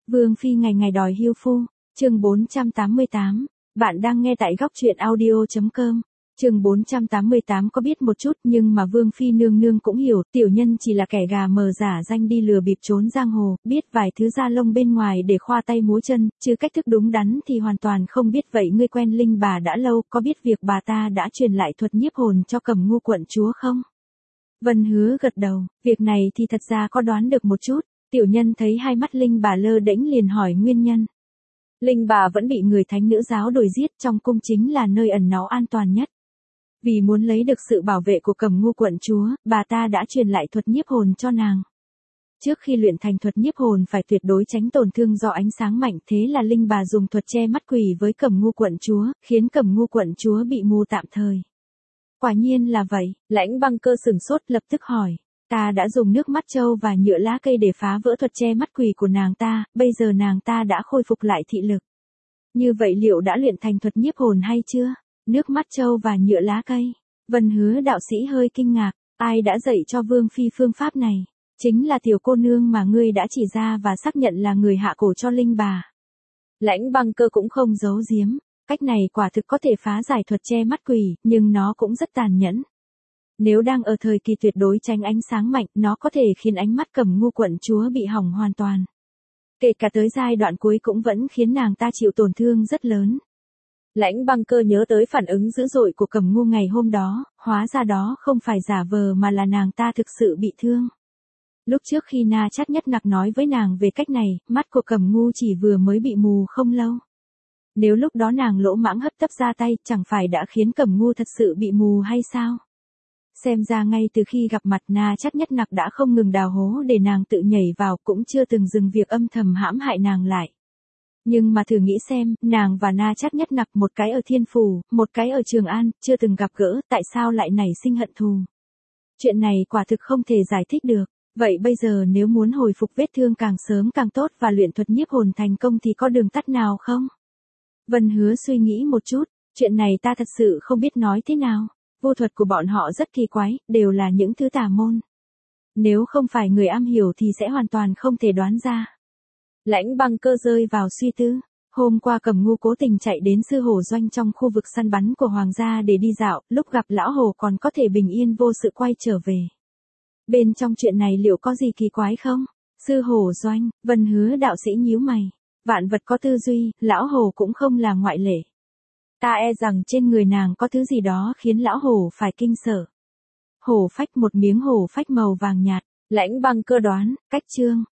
Vương Phi ngày ngày đòi hưu phu, chương 488, bạn đang nghe tại góc truyện audio.com. Chương 488 có biết một chút nhưng mà Vương Phi nương nương cũng hiểu, tiểu nhân chỉ là kẻ gà mờ giả danh đi lừa bịp trốn giang hồ, biết vài thứ da lông bên ngoài để khoa tay múa chân, chứ cách thức đúng đắn thì hoàn toàn không biết. Vậy ngươi quen Linh bà đã lâu, có biết việc bà ta đã truyền lại thuật nhiếp hồn cho Cẩm Ngu quận chúa không? Vân Hứa gật đầu, việc này thì thật ra có đoán được một chút. Tiểu nhân thấy hai mắt Linh bà lơ đễnh liền hỏi nguyên nhân. Linh bà vẫn bị người thánh nữ giáo đuổi giết, trong cung chính là nơi ẩn náu an toàn nhất. Vì muốn lấy được sự bảo vệ của Cẩm Ngu quận chúa, bà ta đã truyền lại thuật nhiếp hồn cho nàng. Trước khi luyện thành thuật nhiếp hồn phải tuyệt đối tránh tổn thương do ánh sáng mạnh, thế là Linh bà dùng thuật che mắt quỷ với Cẩm Ngu quận chúa, khiến Cẩm Ngu quận chúa bị mù tạm thời. Quả nhiên là vậy, Lãnh Băng Cơ sửng sốt lập tức hỏi. Ta đã dùng nước mắt trâu và nhựa lá cây để phá vỡ thuật che mắt quỷ của nàng ta, bây giờ nàng ta đã khôi phục lại thị lực. Như vậy liệu đã luyện thành thuật nhiếp hồn hay chưa? Nước mắt trâu và nhựa lá cây. Vân Hứa đạo sĩ hơi kinh ngạc, ai đã dạy cho Vương Phi phương pháp này? Chính là tiểu cô nương mà ngươi đã chỉ ra và xác nhận là người hạ cổ cho Linh bà. Lãnh Băng Cơ cũng không giấu giếm, cách này quả thực có thể phá giải thuật che mắt quỷ, nhưng nó cũng rất tàn nhẫn. Nếu đang ở thời kỳ tuyệt đối tránh ánh sáng mạnh, nó có thể khiến ánh mắt Cẩm Ngu quận chúa bị hỏng hoàn toàn. Kể cả tới giai đoạn cuối cũng vẫn khiến nàng ta chịu tổn thương rất lớn. Lãnh Băng Cơ nhớ tới phản ứng dữ dội của Cẩm Ngu ngày hôm đó, hóa ra đó không phải giả vờ mà là nàng ta thực sự bị thương. Lúc trước khi Na Chát Nhất Nặc nói với nàng về cách này, mắt của Cẩm Ngu chỉ vừa mới bị mù không lâu. Nếu lúc đó nàng lỗ mãng hấp tấp ra tay, chẳng phải đã khiến Cẩm Ngu thật sự bị mù hay sao? Xem ra ngay từ khi gặp mặt Na Chát Nhất Nặc đã không ngừng đào hố để nàng tự nhảy vào, cũng chưa từng dừng việc âm thầm hãm hại nàng lại. Nhưng mà thử nghĩ xem, nàng và Na Chát Nhất Nặc, một cái ở Thiên Phủ, một cái ở Trường An, chưa từng gặp gỡ, tại sao lại nảy sinh hận thù? Chuyện này quả thực không thể giải thích được. Vậy bây giờ nếu muốn hồi phục vết thương càng sớm càng tốt và luyện thuật nhiếp hồn thành công thì có đường tắt nào không? Vân Hứa suy nghĩ một chút, chuyện này ta thật sự không biết nói thế nào. Vô thuật của bọn họ rất kỳ quái, đều là những thứ tà môn. Nếu không phải người am hiểu thì sẽ hoàn toàn không thể đoán ra. Lãnh Băng Cơ rơi vào suy tư. Hôm qua Cẩm Ngu cố tình chạy đến Sư Hổ doanh trong khu vực săn bắn của Hoàng gia để đi dạo, lúc gặp lão hổ còn có thể bình yên vô sự quay trở về. Bên trong chuyện này liệu có gì kỳ quái không? Sư Hổ doanh, Vân Hứa đạo sĩ nhíu mày. Vạn vật có tư duy, lão hổ cũng không là ngoại lệ. Ta e rằng trên người nàng có thứ gì đó khiến lão hổ phải kinh sợ. Hổ phách, một miếng hổ phách màu vàng nhạt. Lãnh Băng Cơ đoán, cách chương,